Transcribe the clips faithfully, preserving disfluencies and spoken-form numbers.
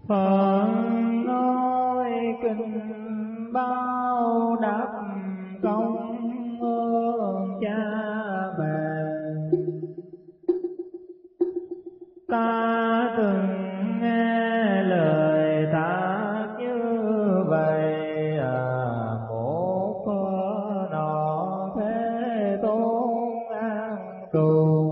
Phật nói kinh bao đáp công ơn cha mẹ, ta từng nghe lời ta như vậy. À, một nọ Thế Tôn an trù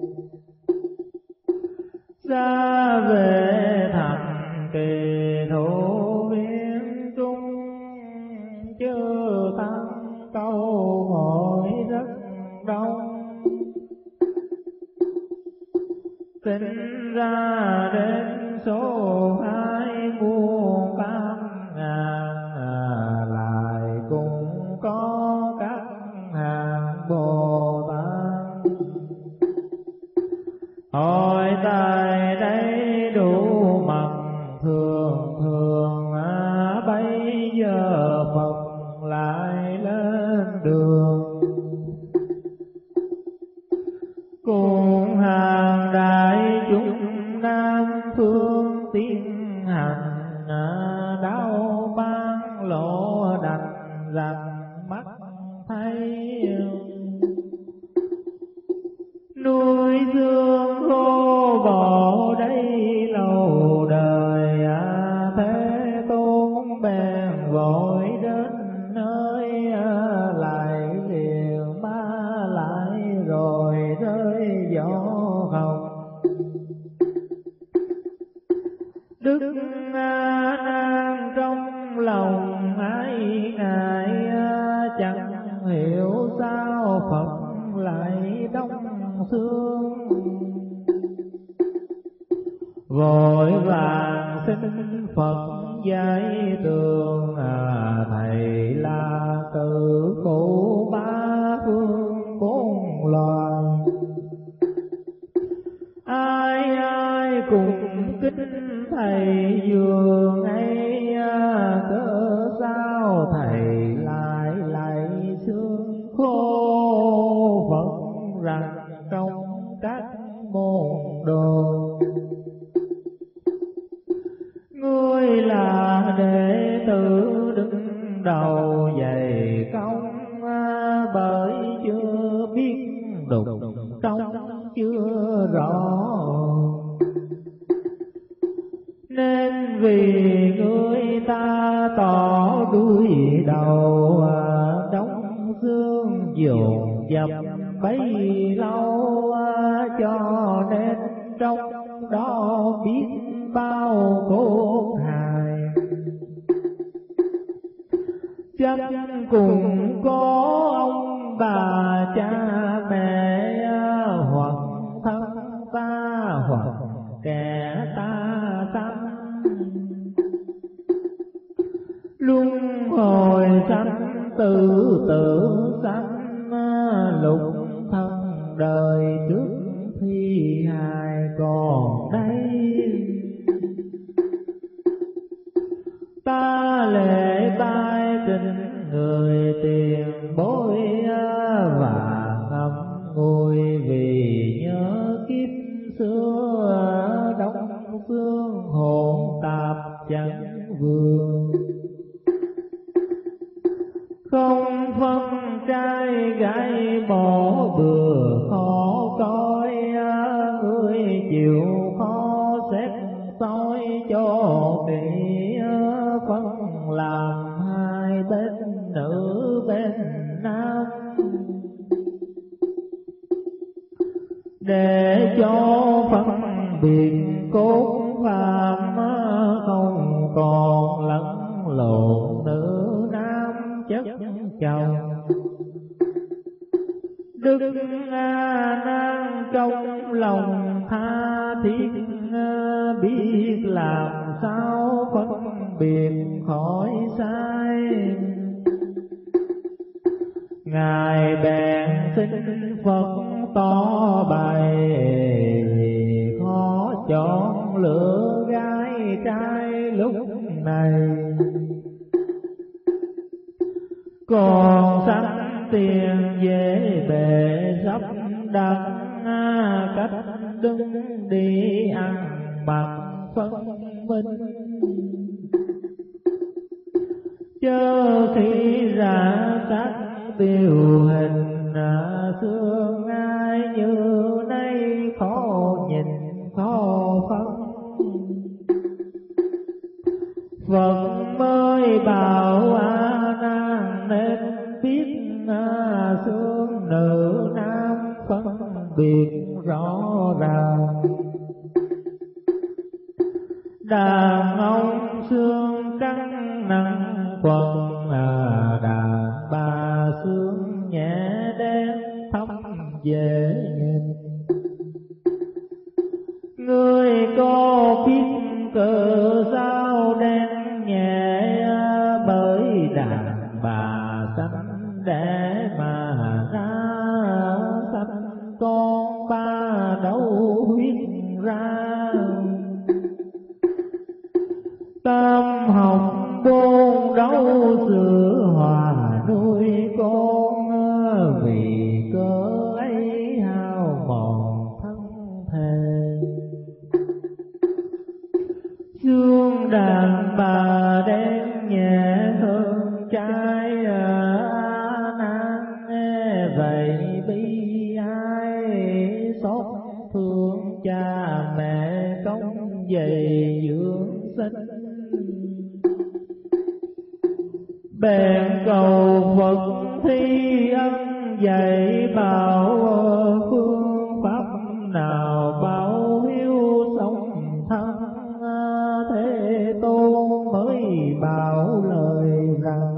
ra về thành Kỳ Thủ Viên Trung, chư tăng câu hỏi rất đông, tính ra đến số hai muôn tám ngàn. À, lại cũng có các hàng Bồ Tát hỏi tại đây đủ mặt thường thường. À, bây giờ Phật lại lên đường, cùng hàng đại chúng Nam Phương tiến hành. À, đau ban lộ đành rành mắt thấy, nuôi dương khô bỏ đây lâu đời. À, Thế Tôn bèn vội đến nơi, à, lại liền ma lại rồi rơi gió hồng. Đức A Nan trong lòng ái ngại, à, chẳng hiểu sao Phật lại đông xương. Vội vàng xin Phật giải tường. À, thầy là từ cụ ba phương bốn loài, ai ai cùng kính thầy dường ấy. À, cớ sao thầy lại lại xương khô Phật rằng trong các môn đồ. Ngươi là đệ tử đứng đầu dày công, à, bởi chưa biết đục trong chưa rõ, nên vì người ta tỏ đuôi đầu. À, đóng xương dồn dập bấy lâu, à, cho nên trong đó biết bao cốt hài. Chắc cùng có ông bà cha mẹ, à, hoặc thân ta hoặc kẻ ta sanh. Luân hồi sanh tử tử sanh, à, lục thân đời trước thi hài còn đây. Ta lễ tai tình người tiền bối, à, và ngậm ngùi vì nhớ kiếp xưa. Đông phương hồn tạp chẳng vừa, không phân trai gái bỏ bừa khó coi. À, người chịu khó xét soi cho kỹ, à, phân làm hai bên nữ bên nam, để cho phân biệt cốt phạm, à, không còn lẫn lộn nữ nam chất chồng. Đức A Nan trong lòng tha thiết, à, biết làm sao phân biệt khỏi sai. Ngài bèn xin Phật tỏ bày, vì khó chọn lựa gái trai lúc này. Còn sanh tiền dễ bề sắp đặt, cách đứng đi ăn mặc phân minh. Chớ khi ra các điều hình xương ai như nay khó nhìn khó phân. Phật mới bảo A Nan nên biết xương nữ nam phân biệt rõ ràng. Đàn ông xương căng nặng quần, đàn bà xương nhẹ đen thấm dễ nhìn. Người có biết cớ sao đen nhẹ, bởi đàn bà sanh đẻ mà ra, sanh con ba đâu huyết ra. Tam học bốn đấu sữa hòa nuôi con, vì cớ ấy hao mòn thân thể. Xương đàn bà đen nhẹ hơn trai, A Nan vậy bi ai, xót thương cha mẹ công dày dưỡng sinh. Bèn cầu Phật thi ân dạy bảo, phương pháp nào báo hiếu sống thân. Thế Tôn mới bảo lời rằng,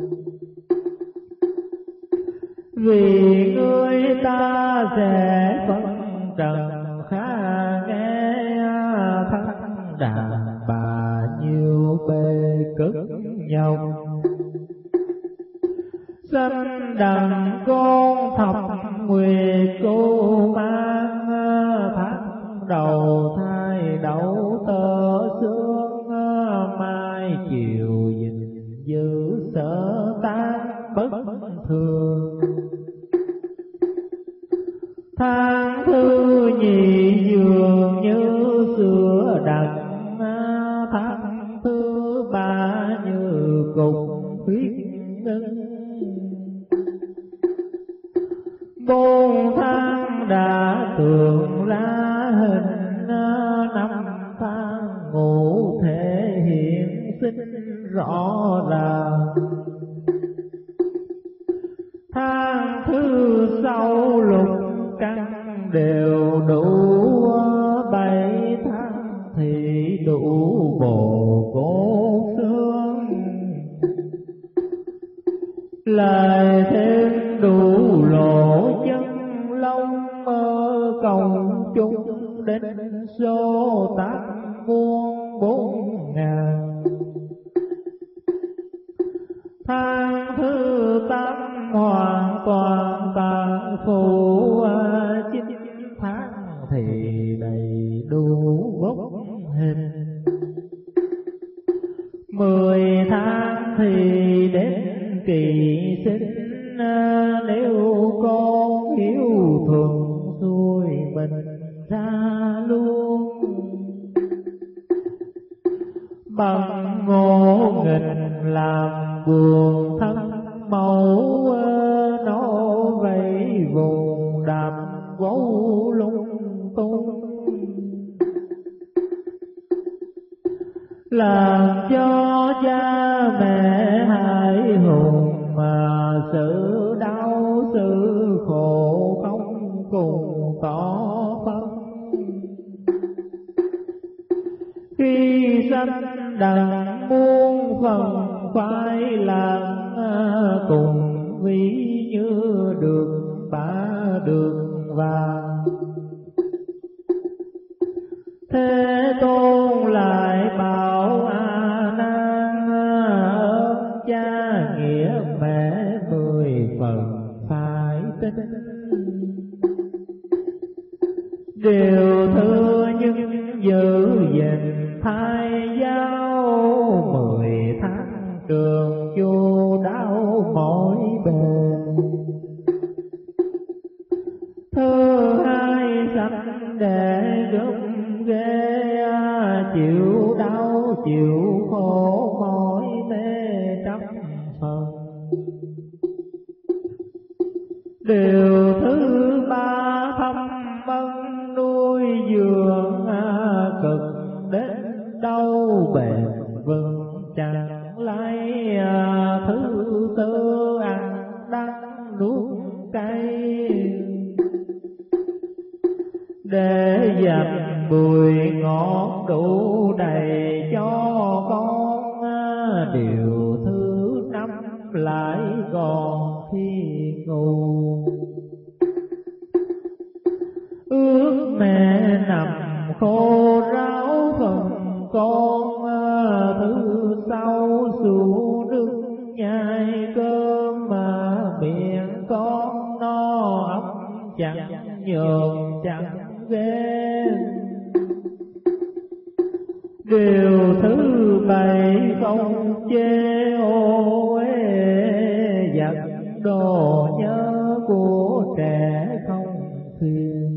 vì người ta sẽ phân trần khá nghe, thân đàn bà nhiều bề cực nhọc. Sanh đàn con thập nguyệt cô mang, tháng đầu thai đậu tơ xương, mai chiều gìn giữ sở tan bất thường. Tháng thứ nhì dường như sữa đặc, tháng thứ ba như cục huyết ngưng. Bốn tháng đã tượng ra hình, năm tháng ngũ thể hiện sinh rõ ràng. Tháng thứ sau lục căn đều đủ, bảy tháng thì đủ bồ cốt xương. Lại thêm đủ lỗ chân lông, công chúng đến số tám muôn bốn ngàn. Tháng thứ tám hoàn toàn tàn phụ, chín tháng thì đầy đủ gốc hình. Mười tháng thì đến kỳ sinh, nếu con hiếu thuận xuôi mình ra luôn. Bằng ngộ nghịch làm buồn thân mẫu, nó vây vùng đạp gấu lung tung. Làm cho cha mẹ hại hùng, mà sự đau sự khổ không cùng tỏ phân. Khi sanh đặng muôn phần phải làm, cùng ví như được ba đường vàng. Thế Tôn lại bảo A Nan, ơn cha nghĩa mẹ mười phần phải tin. Điều thứ nhất giữ gìn thai giáo, mười tháng trường chu đau mỏi bề. Thứ chịu đau chịu khổ mỏi mê trăm phần. Điều thứ ba thâm ân nuôi dưỡng cực đến đâu bền vững chẳng lấy. Thứ tư ăn đắng nuốt cay để dành bùi ngọt đủ đầy cho con. Điều thứ năm lại còn khi ngủ ước mẹ nằm khô ráo phần con. Thứ sau xuống nước nhai cơm mà miệng con no ấm chẳng nhường chẳng ghen. Điều thứ bảy không chê ô ê giặt đồ nhớ của trẻ không phiền.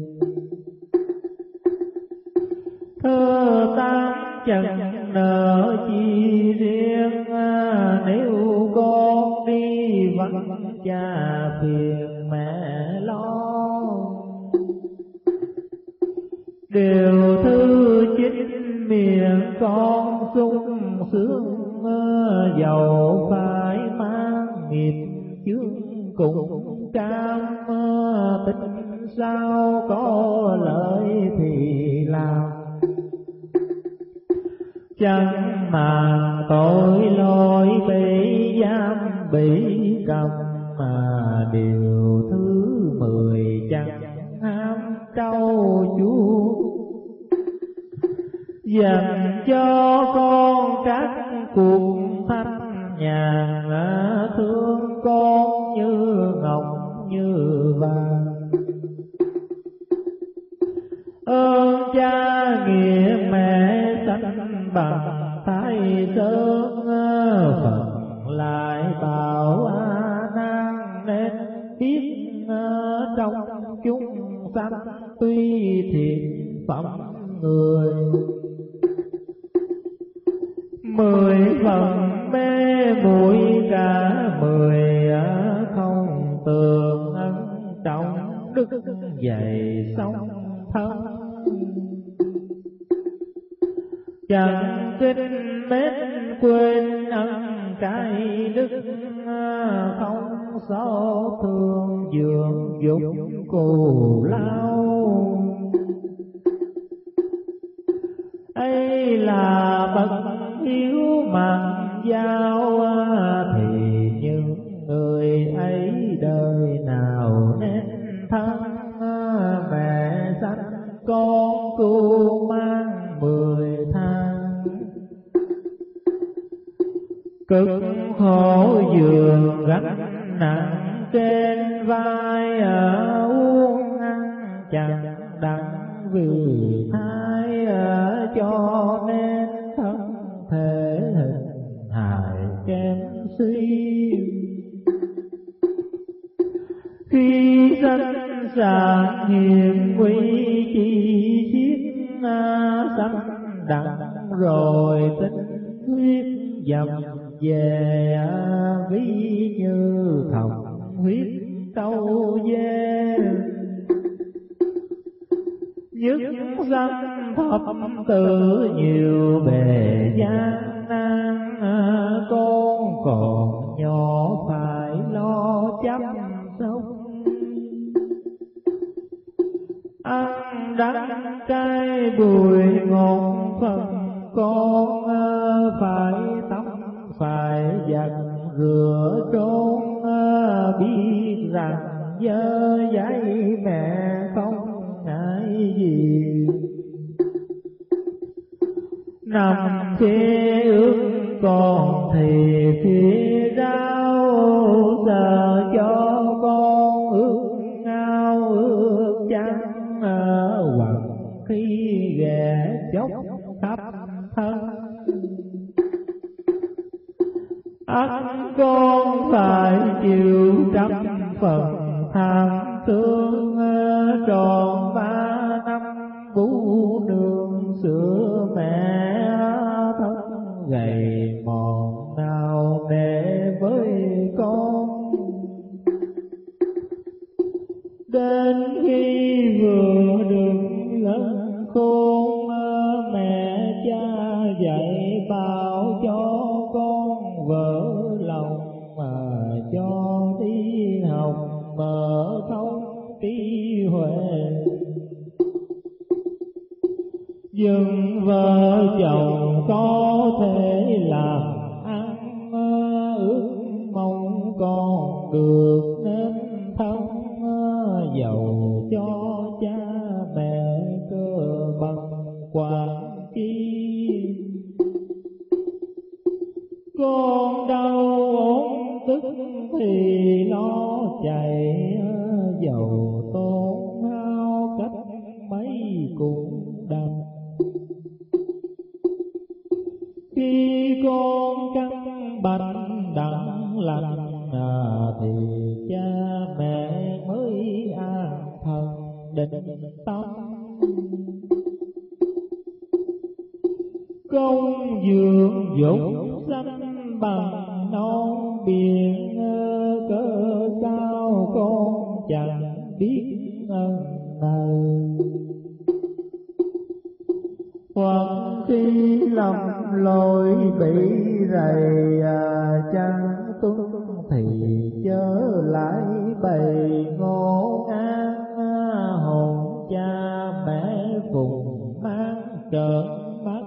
Thơ tám chẳng nợ chi riêng nếu con đi vắng cha phiền mẹ lo. Điều thứ chín miệng con sung sướng dầu phải mang nghiệp chướng cùng cam. Tính sao có lợi thì làm chẳng màng tội lỗi bị giam bị cầm. Mà điều thứ mười chẳng ham trau chuốt dành cho con các cuộc thanh nhàn. Thương con như ngọc như vàng ơn cha nghĩa mẹ sanh bằng thái sơn. Phật lại bảo A Nan nên biết trong chúng sanh tuy thiện phẩm người mười phần mê muội cả mười không tường ân trọng đức dày song thân. Chẳng kinh mến quên ân cái đức không xót thương dưỡng dục cù lao. Ấy là bậc hiếu mặn giao thì những người ấy đời nào nên thân. Mẹ sanh con cu mang mười tháng cực khổ giường gánh nặng trên vai. Ở uống ăn chẳng đặng vì thai cho nên thân thể hình hài kém suy. Khi sanh sản hiền quy chi xiết sanh đặng rồi tinh huyết dầm về ví như thòng huyết câu dê. Nhất sanh thập tử nhiều bề gian nan. Con còn nhỏ phải lo chăm sóc ăn đắng cay bùi ngọt phần con. Phải tắm phải giặt rửa trốn biết rằng dơ giấy mẹ không ngại gì. Nằm phía ước con thì phía đau giờ cho con ước ngao ước chăng. Hoặc khi ghé chốc khắp thân ắt con phải chịu trăm phần tham thương. Tròn ba năm bú đường sữa mẹ dạy bảo cho con vỡ lòng mà cho đi học mở thông trí huệ. Nhưng vợ chồng có thể làm ăn ước mong con được nên thân, giàu cho cha mẹ cơ bằng quản chi. Con đau ốm tức thì nó chạy, dầu tốn hao cách mấy cũng đành. Khi con căn bệnh đặng lành à, thì cha mẹ mới an thần định tâm. Công dưỡng dục sanh bằng non biển, cớ sao con chẳng biết ân này. Hoặc khi lầm lỗi bị rầy à, chẳng tuân thì chớ lại bày ngô an, hồn cha mẹ cùng mang trợn mắt.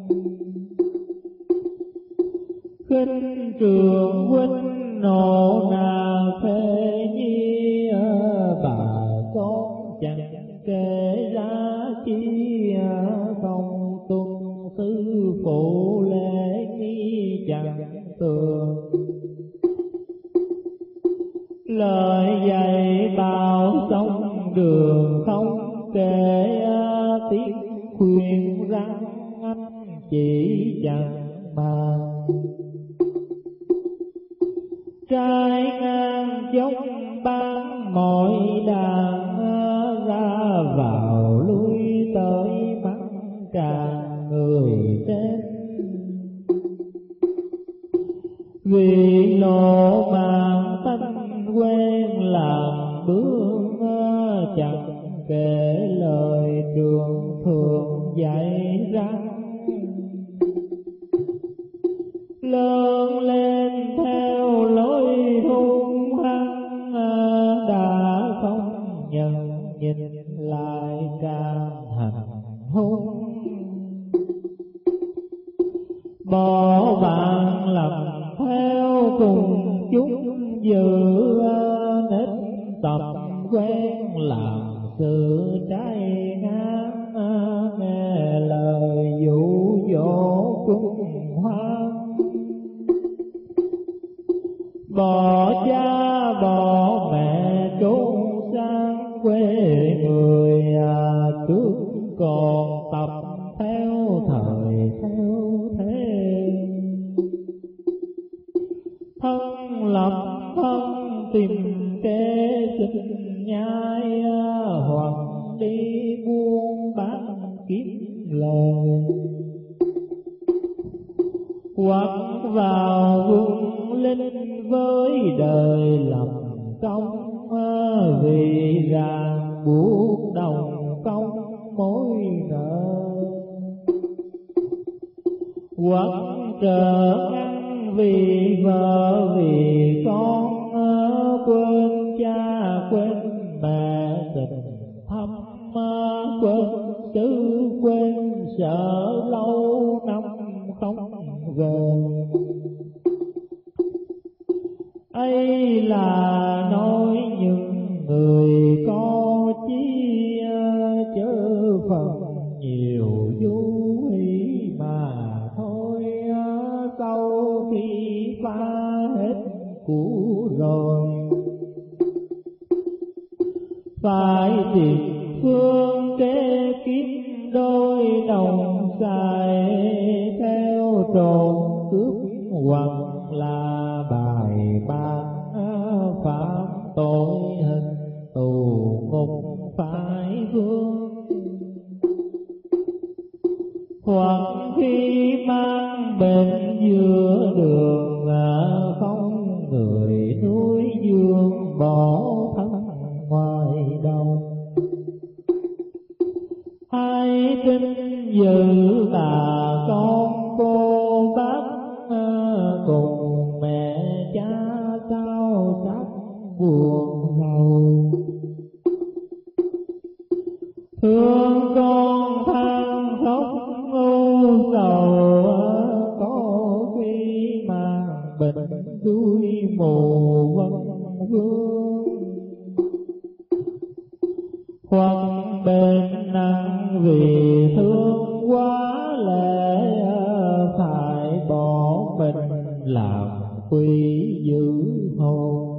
Khinh trường huynh nộ nà phê nhi, bà con chẳng kể ra chi, không tuân sư phụ lễ nghi chẳng tường. Lời dạy bảo sông đường không kể, tiếng khuyên răng anh chỉ chẳng bàn. Trái ngang dốc ban mọi đàn, ra vào lui tới mắt tràn người trên. Vì lộ màn tánh quen làm bước, chẳng kể lời trường thường dạy răng. Lớn lên theo lối hung hăng, đã không nhận nhìn lại càng hành hung. Bỏ bạn lầm theo cùng chúng dự, nết tập quen làm sự trái ngang, nghe lời dụ dỗ cung hoang. Bỏ cha bỏ mẹ trốn sang quê người, à, trước còn tập theo thời theo thế. Thân lập thân tìm kế sinh nhai, hoặc đi buôn bán kiếm lời. Hoặc vào vùng linh với đời làm công, vì ràng buộc đồng công mối nợ. Hoặc trở ngăn vì vợ vì con, quên cha quên mẹ tình thâm, quên chứ quên sợ lâu năm không về. Ấy là nói những người có chí, chớ phần nhiều vui mà thôi. Sau khi pha hết cũ rồi, phải tìm phương kế kiếm đôi đồng xài, theo trộm cướp hoặc là bài ban phạm tội hình tù ngục phải vương. Hoặc khi mang bệnh giữa đường, không người nuôi dương bỏ thân ngoài đầu. Hai tin giữ bà con mù vân vương. Hoặc bên nặng vì thương quá lệ, phải bỏ mình làm quy giữ hồn.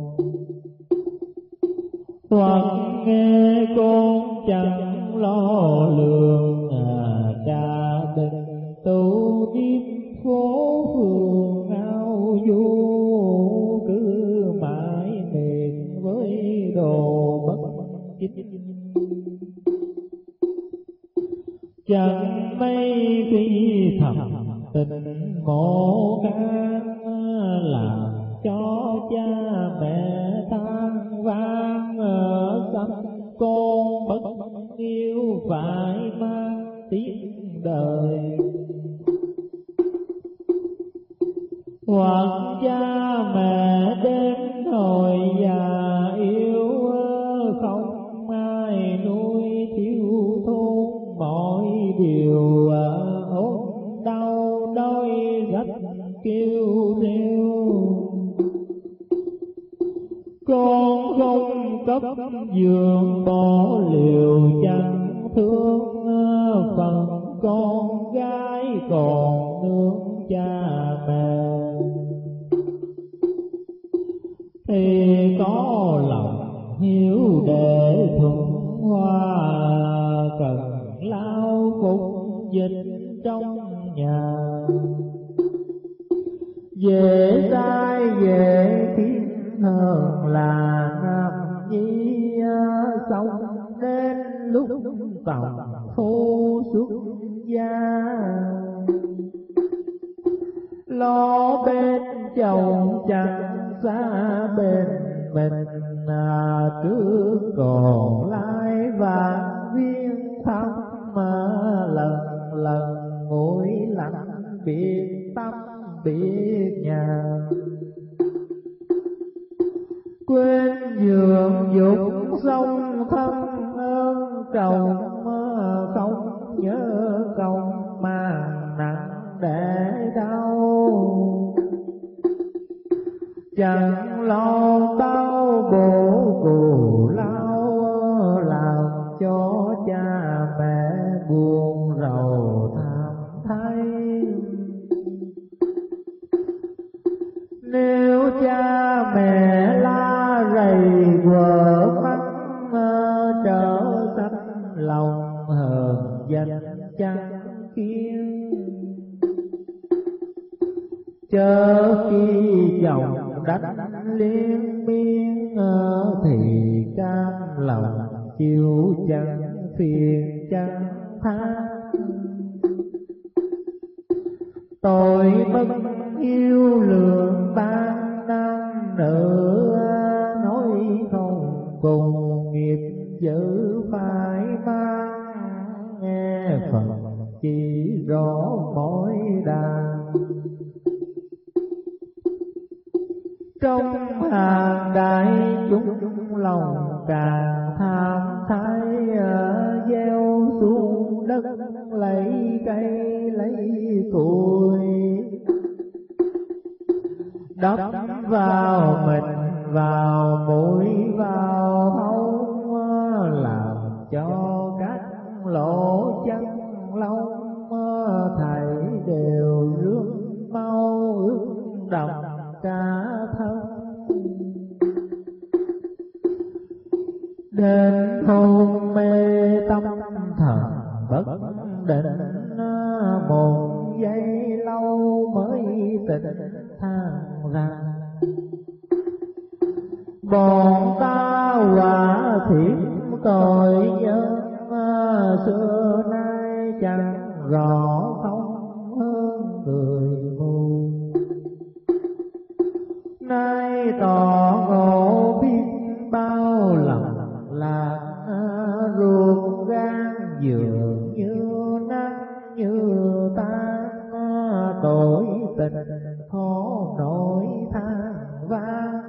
Hoặc nghe con chẳng lo lường, à, cha đình tu điếm phố phường ao du, cứ mãi miệng với đồ bất chính. Chẳng mấy khi thầm tình mộ can, làm cho cha mẹ than vang, sanh con bất yêu phải mang tiếng đời. Hoặc cha mẹ đến hồi già yếu, không ai nuôi thiếu thốn mọi điều, ốm đau đói rách kêu reo. Con không cấp giường bỏ liều chẳng thương, phần con gái còn nương cha mẹ. Thì có lòng hiếu để thuận hoa, cần lao phục dịch trong nhà. Dễ sai dễ khiến hơn là nam nhi, sống đến lúc tầm thu xuất gia. Lo bên chồng chẳng xa bên mình, à, cứ còn lại vạn viên thăm, mà lần lần nguội lạnh biệt tâm biệt nhà. Quên giường dục sông thân ơn chồng, không nhớ công mà nặng để đau. Chẳng lo đau bổ cù lao, làm cho cha mẹ buồn rầu thảm thay. Nếu cha mẹ la rầy quở mắng, trở sanh lòng hờn danh chẳng khiến. Chớ khi chồng đánh liên miên, thì cam lòng chịu chẳng phiền chẳng than. Tôi bất yêu lường ban nam nữ, nói không cùng nghiệp giữ phải mang. Nghe Phật chỉ rõ mỗi đàn, trong hàng đại chúng lòng càng tham thái. Gieo xuống đất lấy cây lấy củi, đắp vào mình vào mũi vào hông, làm cho các lỗ chân lông thảy đều rước mau ướt đậm cả thân. Đến hôn mê tâm thần bất định, một giây lâu mới tỉnh than rằng. Bọn ta quả thiệt tội nhân, xưa nay chẳng rõ không hơn người mù. Nay tỏ ngộ biết bao lòng là ruột gan, dường như nắng như tan. Tội tình khó nổi than vang,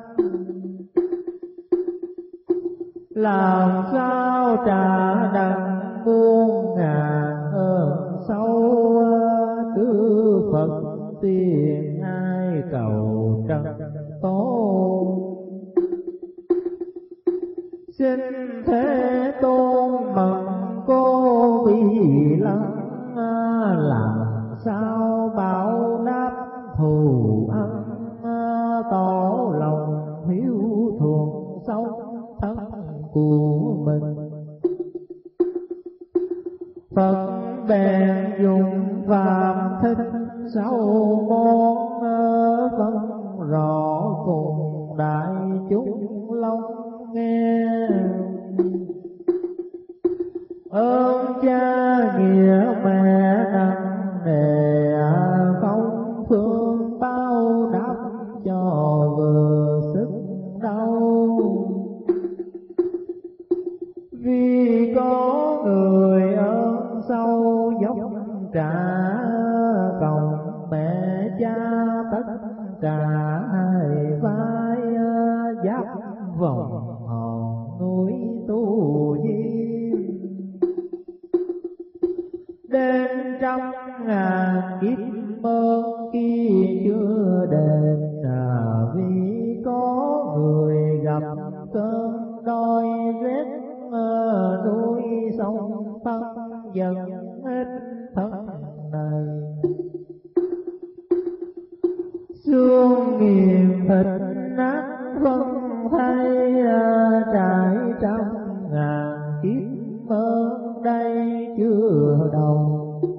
làm sao trả đặng muôn ngàn ơn sâu. Cứ Phật tiền ai cầu trần Tôn. Xin Thế Tôn mừng cô bị lăng, làm sao báo đáp thù ân, tỏ lòng hiếu thuận sống thân của mình. Phật bèn dùng phàm thích sáu món, phân rõ cùng đại chúng long nghe. Ơn cha nghĩa mẹ nặng nề, không phương bao đáp cho vừa sức đau. Vì có người ơn sâu dốc trả, cộng mẹ cha tất cả hai vai, giáp vòng hòn núi Tu Di. Đến trăm ngàn kiếp mơ kia chưa đền, vì có người gặp cơn đói rét, núi sông phân dần hết thân này. Xương nghiền thịt nát phân thay, trải trăm ngàn kiếp mơ đây chưa đầu.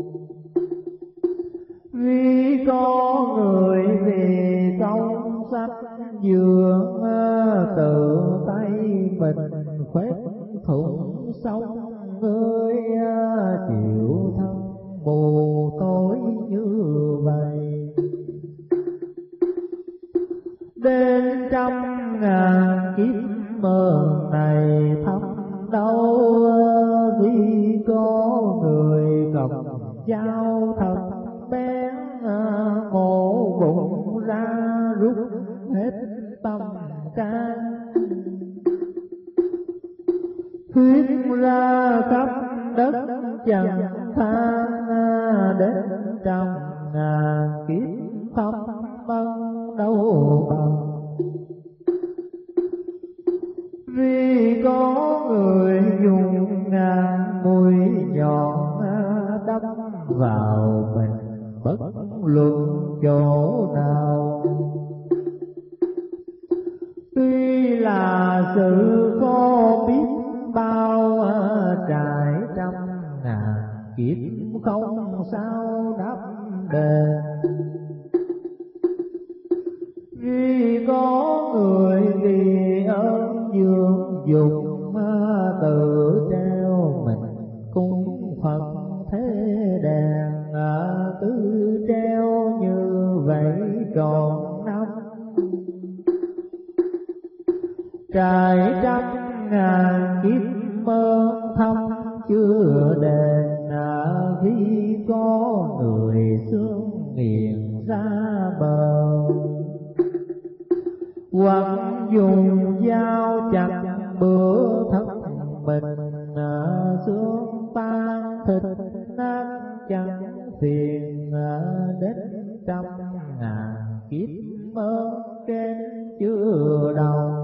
Vì có người vì công sách dường, tự tay mình khoét thủng sông người, chịu thân mù tối như vậy. Đến trăm ngàn kiếp mơ này thăm đâu, vì có người cầm dao thật bén, mổ bụng ra rút hết tâm can. Huyết ra khắp đất chẳng than, đến trăm ngàn kiếp thâm ân đâu bằng. Vì có người dùng ngàn mũi nhọn, đâm vào mình bất luận chỗ nào. Tuy là sự khó biết bao, trải trăm ngàn kiếp không sao đáp đền. Vì có người vì ơn dương dụng, tự treo mình cung Phật thế đàn, cứ treo như vậy trọn năm. Trải trăm ngàn kiếp mơ thâm chưa đền, khi có người xương nghiền ra bờ. Hoặc dùng dao chặt bữa thất mình, xương tan thịt nát chẳng phiền. Đến trăm ngàn kiếp mơ trên chưa đầu.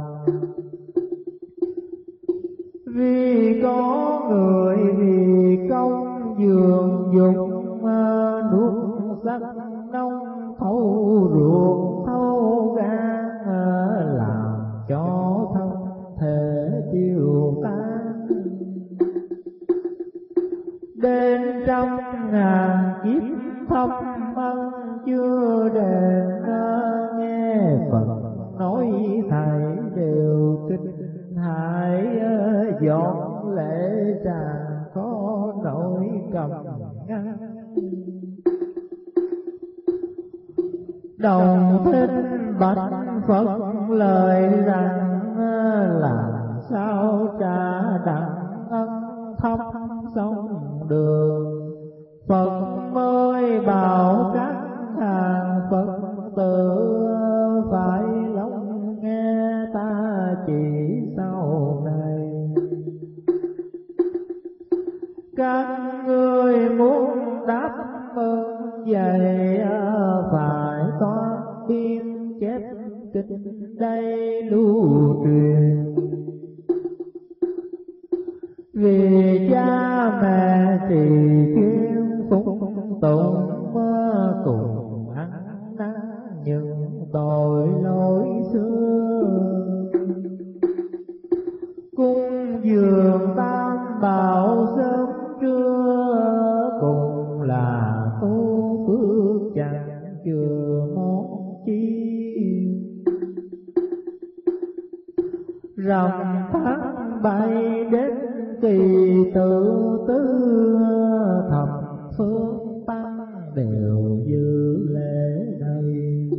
Vì có người vì công dường dụng, nuốt sắc nông thấu ruột thấu gan, làm cho thân thể tiêu tan. Đến trăm ngàn kiếp thâm ân chưa đền, nghe Phật nói thầy đều kinh hại. Dọn lễ tràn khó nổi cầm ngăn, đồng thinh bạch Phật lời rằng, làm sao trả đặng ân thâm sông đường. Phật mới bảo các hàng Phật tử, phải lắng nghe ta chỉ sau này. Các ngươi muốn đáp ơn vậy, phải toán biên chép kinh đây lưu truyền. Vì cha mẹ trì chuyên phụng tụng cùng ăn năn những tội lỗi xưa. Cung dường tam bảo sớm trưa, cùng là tu phước chẳng chừa món chi. Rằm tháng bảy đến kỳ tự tứ, thập phương tăng đều dự lễ này.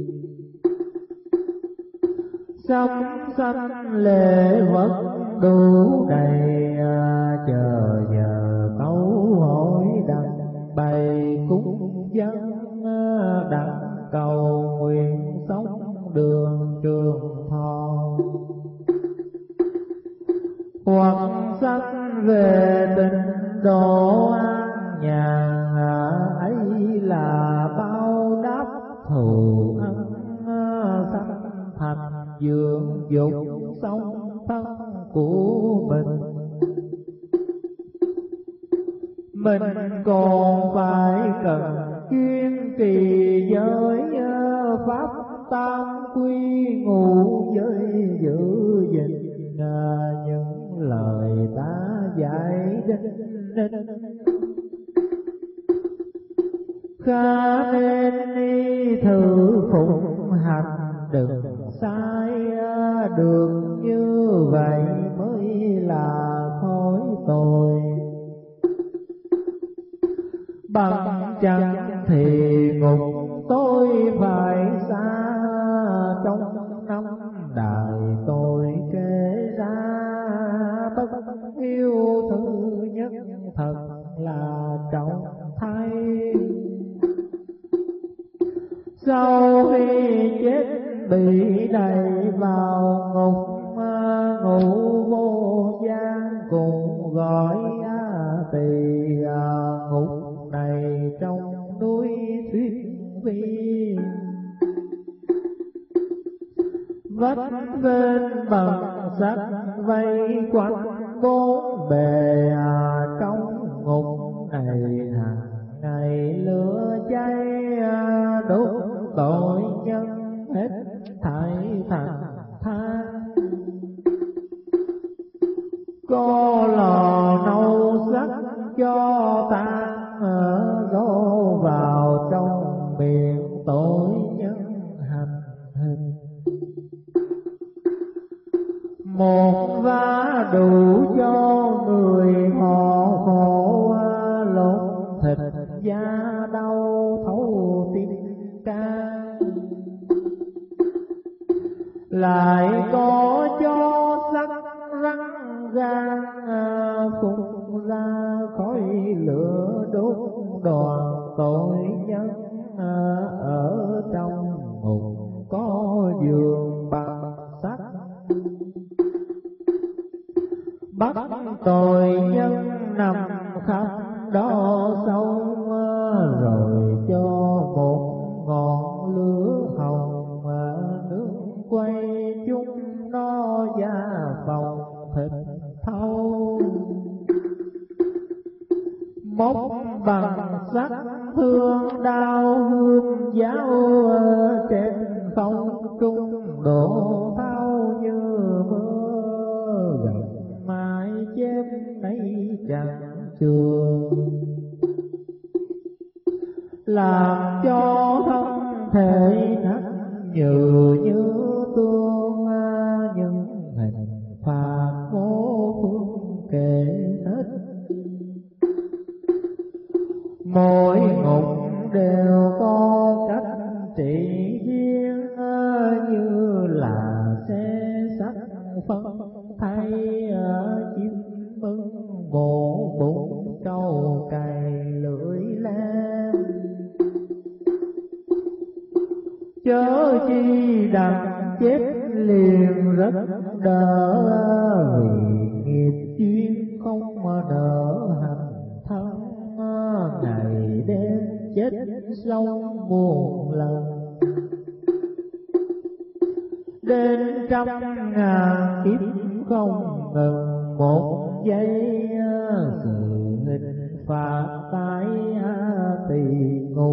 Sắm sanh lễ vật đủ đầy, chờ giờ câu hỏi đặng bày cúng dân, đặng cầu nguyện sống đường trường thọ. Hoặc sanh về tịnh độ an nhàn, ấy là bao đáp thù ân. Sanh thành dưỡng dục sống thân của mình, mình còn phải cần chuyên kỳ giới pháp tam quy ngũ giới, giữ gìn những lời ta dạy đinh ninh. Khá nên đi thử phụng hành, đừng sai đường như vậy mới là khỏi tội. Bằng chẳng thì ngục tôi phải xa, trong năm đời tôi kể ra. Bất yêu thứ nhất thật là trọng thay, sau khi chết bị đẩy vào ngục, ngục vô gian cùng gọi tỳ. Ngục này trong núi Thuyết Vi, vách bên bằng sắt vây quanh bốn bề. Trong ngục này hàng ngày lửa cháy, đốt tội nhân hết thảy thành than. Có lò nấu sắc cho tan, đổ vào trong miệng tội nhân hành hình. Một vá đủ cho người họ khổ, lột thịt da đau thấu tim can. Lại có cho sắc rắn gan, phun ra khói lửa đốt đoàn tội nhân. Ở trong ngục có giường bằng sắt, bắt tội nhân nằm khắp đó sâu. Rồi cho một ngọn lửa hồng, nướng quay chúng nó ra phòng thịt thâu. Móc bằng sắt thương đao hương giáo, trên không trung đổ thao như mưa. Gặp mãi chém nấy chẳng chừa, làm cho thân thể nát nhừ như tương. Những hình phạt vô phương kể hết, mỗi ngục đều có cách trị riêng. Như là xe sắt phân thay, chim ưng bộ bụng trâu cày lưỡi lam. Chớ chi đặng chết liền rất đỡ, vì nghiệp chuyên không đỡ hành thân. Ngày đêm chết sống muôn lần, đến trăm ngàn kiếp không ngừng một giây, sự hình phạt tái tỳ ngục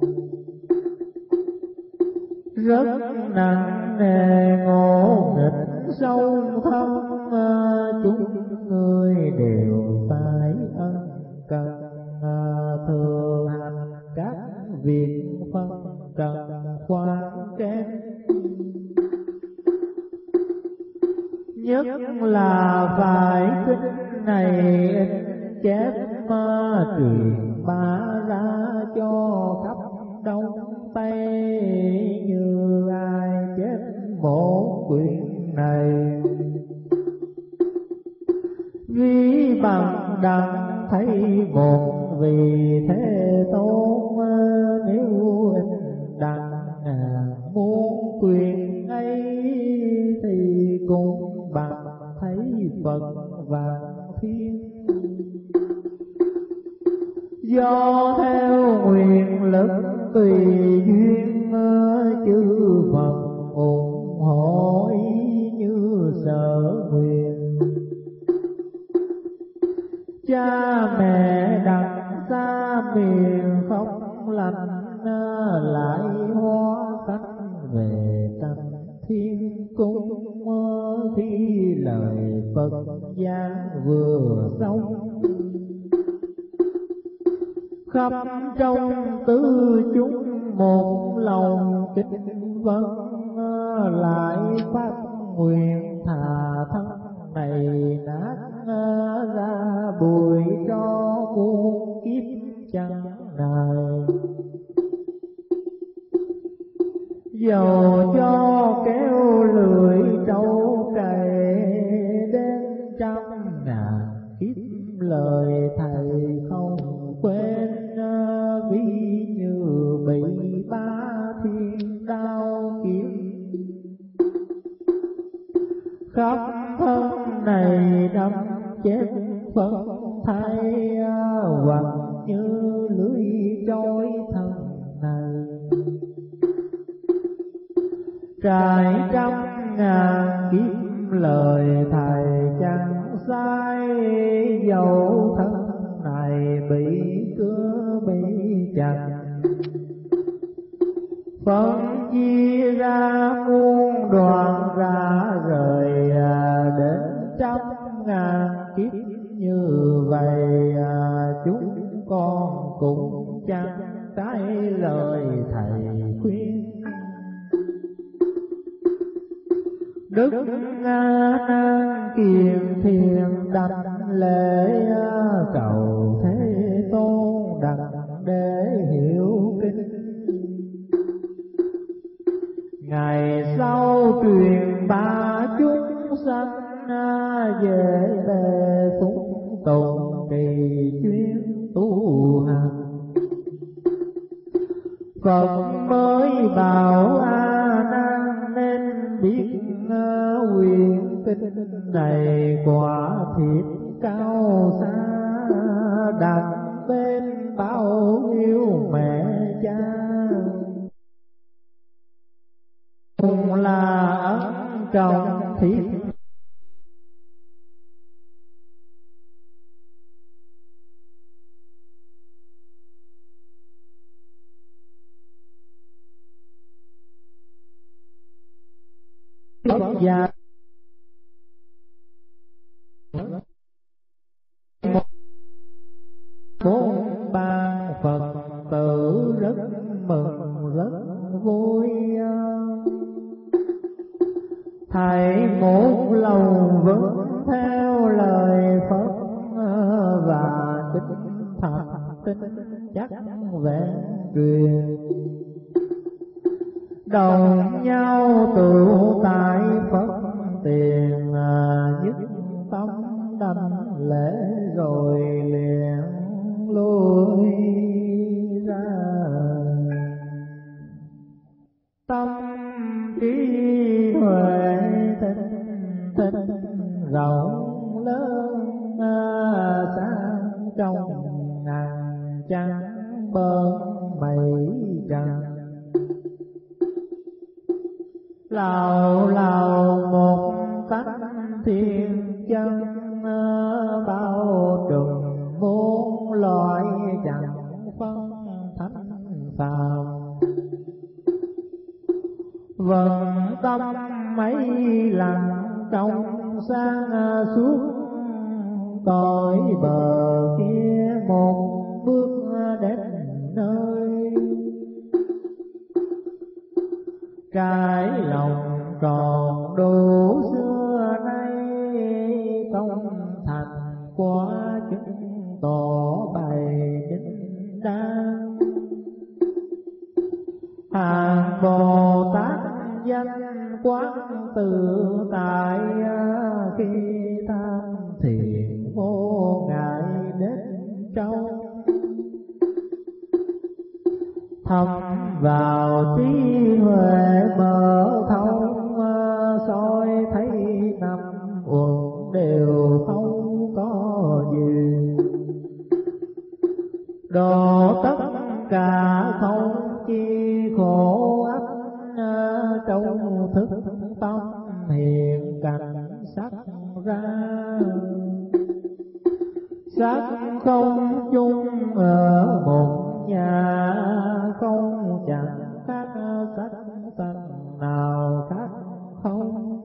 rất nặng nề, ngộ nghịch sâu thâm, chúng người đều phải ân cần thừa hành các việc phân trần khoan kém, nhất là phải kinh này in chép truyền bá ra cho khắp đông tây, như ai chép một quyển này ghi bằng đặng thấy một vì thế tôn, nếu in đặng muốn quyền ấy thì cũng bằng thấy Phật và thiên, do theo nguyện lực tùy duyên chư Phật ủng hộ ý như sở nguyện. Cha mẹ đặt xa miền không lành, lại hóa sanh về tầng thiên cung, khi lời Phật giáo vừa xong khắp trong tứ chúng một lòng kính vâng, lại phát nguyện thà thân này nát ra bụi cho muôn kiếp chẳng nài, dầu cho kéo lưỡi trâu cày đến trăm ngàn kiếp, lời thầy không quên, ví như bị ba thiên đao kiếm khắp thân này đâm chết phân thay, hoặc như lưỡi trôi thân này trải trăm ngàn kiếp, lời thầy chẳng sai, dẫu thân này bị cưa bị chặt phân chia ra muôn đoạn ra rời, đến trăm ngàn kiếp như vậy, chúng con cũng chẳng trái lời thầy khuyên. Đức Nan Kiền Thiền đặt lễ cầu Thế Tôn đặt để hiểu kinh, ngày sau truyền bá chúng sanh về bề phúc tùng trì chuyên tu hành. Phật mới bảo A Nan nên biết quyền kinh này quả thiệt cao xa, đặt bên bao nhiêu mẹ cha cùng là ân trọng thiết. Phật gia bốn ban Phật tử rất mừng rất vui, thầy một lòng vững theo lời Phật và kính thật tin chắc vẹn truyền, đồng nhau tụ tại Phật tiền, nhất tâm đảnh lễ rồi liền lui ra. Tâm trí huệ tinh tinh rộng lớn, sáng trong ngàn trăng bơm mây trắng, lào lào một tánh thiên chân, bao trùm muôn loại chẳng phân thánh phàm. Vần tâm mấy lặng trong sáng suốt, cõi bờ kia một bước đến nơi. Trái lòng tròn đủ xưa nay, công thành quá chứng tỏ bày chính đáng. Hàng Bồ Tát danh quán tự tại, khi tham thiền vô ngại đến trong. Thâm vào trí huệ mở thông, soi thấy năm uẩn đều không có gì. Độ tất cả không chi khổ ách, trong thức tâm hiện cảnh sắc ra. Sắc không chung ở một nhà, không chẳng khác sắc sanh nào khác không.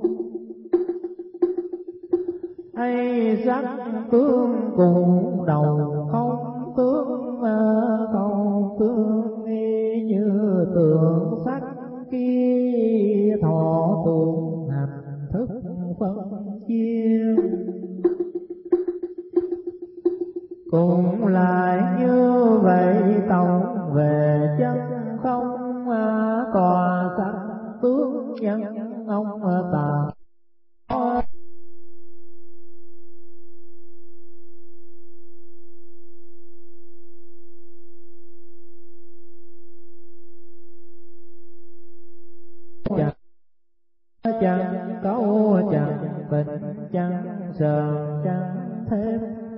Hay sắc tướng cùng đầu không tướng, không tướng y như tượng sắc kia. Thọ tuồng hành thức phân chia, cũng lại như vậy tổng về chân không. Tòa sắc tướng nhân ông tà, chẳng chẳng câu chẳng bệnh chẳng sờn chẳng thêm.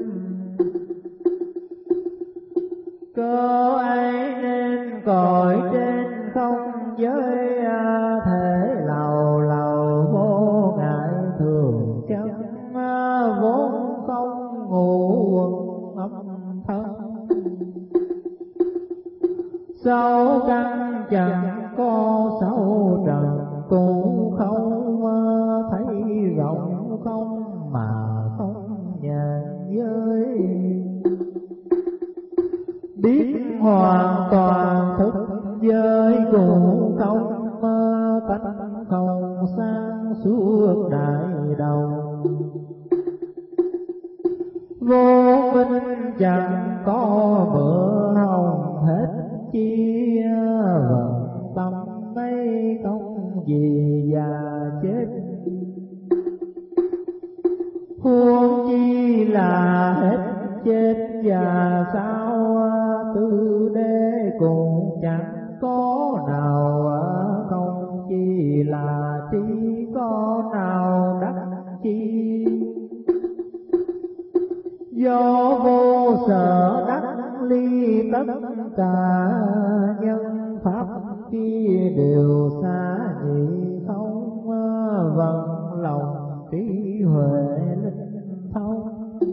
Cơ ấy nên cõi trên không giới, thể lầu lầu vô ngại thường chân. Vốn không ngủ quần âm thân, sâu căn chẳng có sâu trần. Cũng không thấy rộng không mà không nhàn giới. Biết hoàn toàn thức giới cũng không, tánh không sáng suốt đại đầu. Vô minh chẳng có bữa hồng hết chi, vận tâm mấy không gì già chết. Huống chi là hết chết và sao, tư đế cũng chẳng có nào không. Chi là chỉ có nào đắc chi, do vô sở đắc ly tất cả. Nhân pháp kia đều xa nhị không, vận lòng trí huệ linh thông.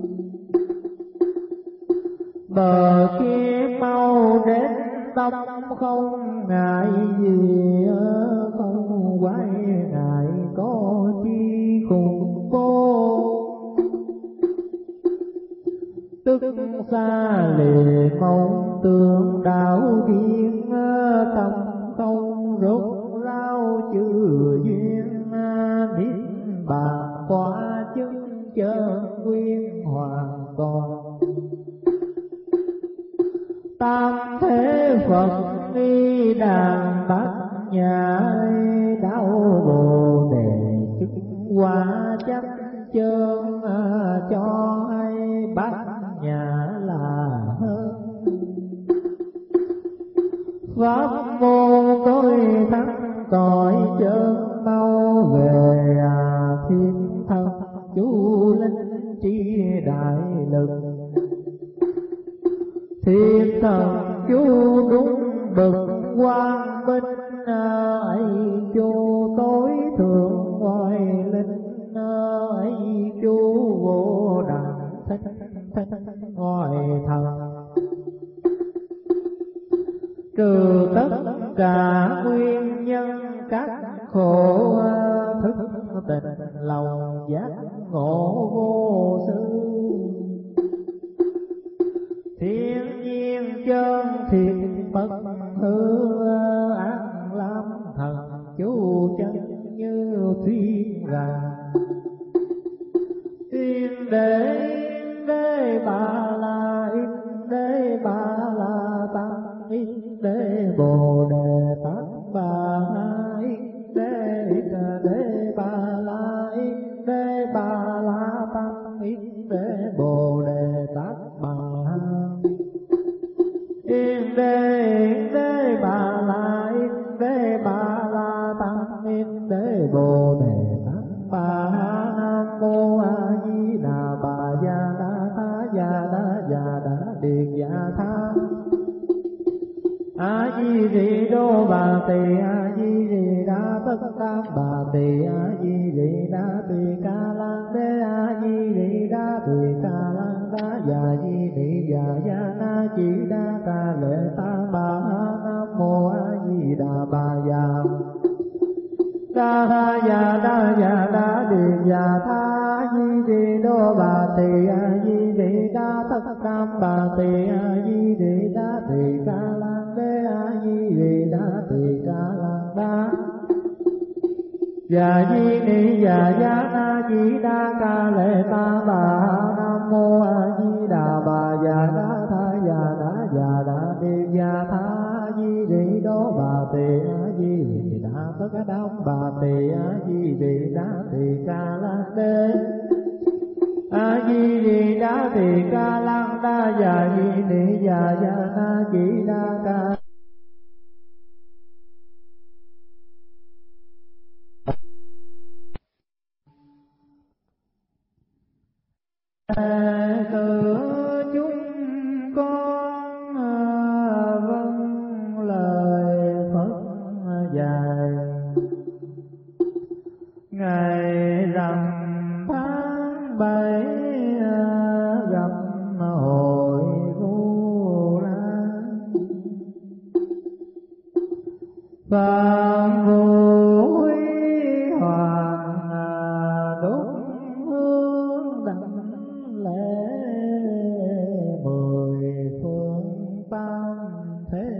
Bờ kia mau đến tâm không ngại gì, không quay ngại có chi khủng bố. Tức xa lìa mong tương đạo thiên, tâm không rốt ráo chữ duyên. Niết bàn quả chứng chân nguyên hoàn toàn. Tam thế Phật ni đàn bát nhã, đạo bồ đề chứng quả chắc chân. Cho hay bát nhã là hơn, pháp môn tôi thắng cõi chân mau. Về à thiên thân chú linh trí đại lực, thiên thần chú đúng bực quang minh. Ấy chú tối ngoài thần, trừ tất cả nguyên nhân các khổ thức tình lòng giác ngộ vô sư. Thiên nhiên chân thiệt bất hư an lam thần chú chân như thuyên rằng tiên đế đế bà la ít đế bà la tăng ít đế bồ đề tát bà ít đế đế bà la ít đế bà la tăng ít đế bồ đề tát bà yên đế đế bà la ít đế bà la tăng ít đế bồ đề tát bà. Nam mô A Di Đà Bà Gia Đa Tha Gia Đa Gia Đa Điền Gia Tha A Di Đì Đô Bà Tỳ A Di Đì Đa Tất Tam Bà Tỳ A Di Đì Đa Tỳ Ca Lan Đế A Di Đì Đa Tỳ Ca Lan Đa Gia Di Đì Gia Gia Na Chỉ Đa Ca Lệ Ta Bà. Nam mô A Di Đà Bà Gia Đa Tha Gia Đa Gia Đa Điền Gia Tha A Di Đì Đô Bà Tỳ A Di Đì Đa Tất Tam Bà Tỳ A Di Đì Đa Tỳ Ca Lan Đế A Di Đì Đa Tỳ Ca Lan Đa Gia Di Ni Gia Gia Na Di Đa Ca Lệ Ta Bà. Nam mô A Di Đà Bà Gia Đa Tha Gia Đa Gia Đa Điền Gia Tha A Di Đì Đô Bà Tỳ A Di Đì Đa Tất Tam Bà Tỳ A Di Đì Đa Tỳ Ca Lan Đế A Di Đì Đa Tỳ Ca Lan Đa Gia Di Ni Gia Gia Na Chỉ Đa Ca từ chúng con vâng lời Phật dạy. Ngày rằm tháng bảy gặp hội Vu Lan, Phật Vũ Huy Hoàng đúng hương đảnh lễ mười phương tam thế.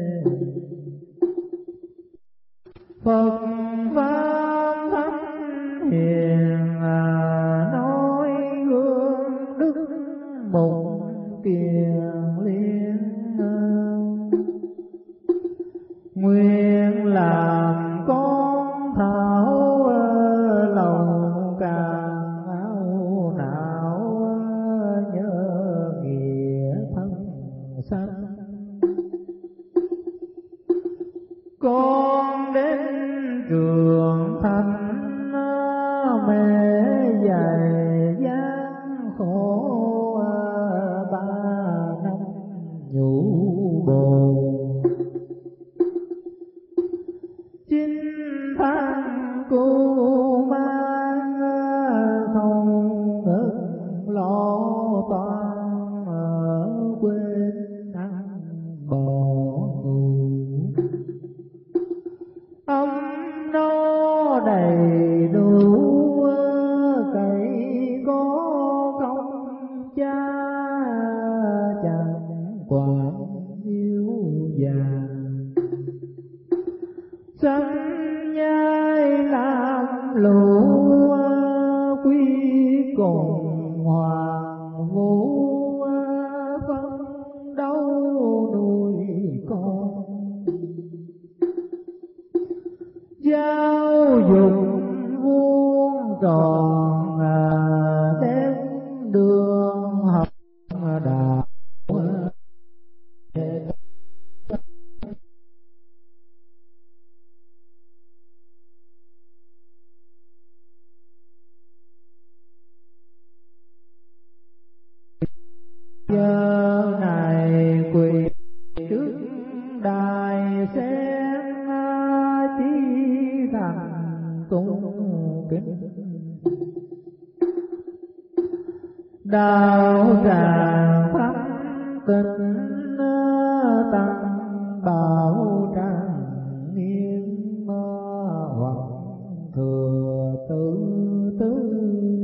Phật pháp thánh hiền nói gương đức mục kiền liên, nguyện làm con thảo lòng càng áo não nhớ nghĩa thân sanh. Con đến trường thành mẹ dạy gian khổ ba năm nhủ bồ, chính tháng cô mang không ngừng lo toan quên ăn bò ngủ. Ấm no đầy đủ cậy có công cha, chẳng quản yêu già sanh nhai làm lũ quý cùng hoàng vũ phân đấu nuôi con. Giáo dục vuông tròn đến đường học đạo, giờ này quỳ trước đài xem chí thành cung kính. Đạo tràng tịnh tăng bảo trang nghiêm hoặc thừa tự tứ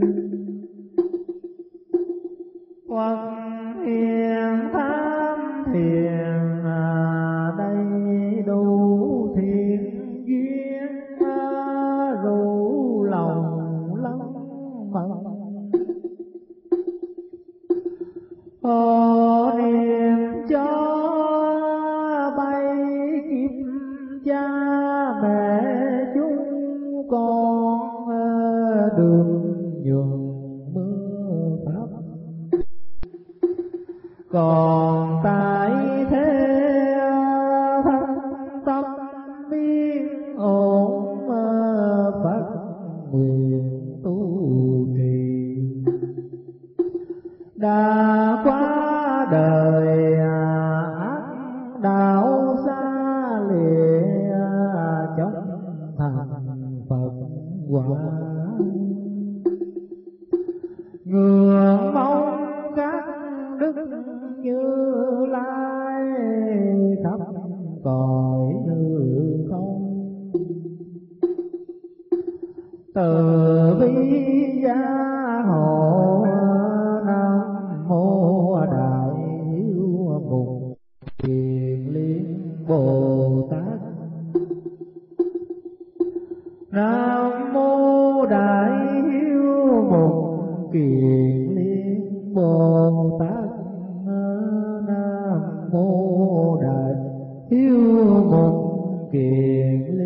hoặc hiền tham thiền đầy đủ thiện duyên rủ lòng lắng mộng hộ niệm cho bay kiếp cha mẹ chúng con đường nhường mưa pháp còn tại thế thân tâm yên ổn phát nguyện tu trì đã qua đời ác đạo xa lìa chống thành Phật quả ngưỡng mong các đức Như Lai khắp cõi hư không từ bi gia hộ nam mô đại hiếu mục kiền liên Bồ Tát nam mô đại hiếu mục kiền liên Bồ Tát nam mô đại hiếu mục kiền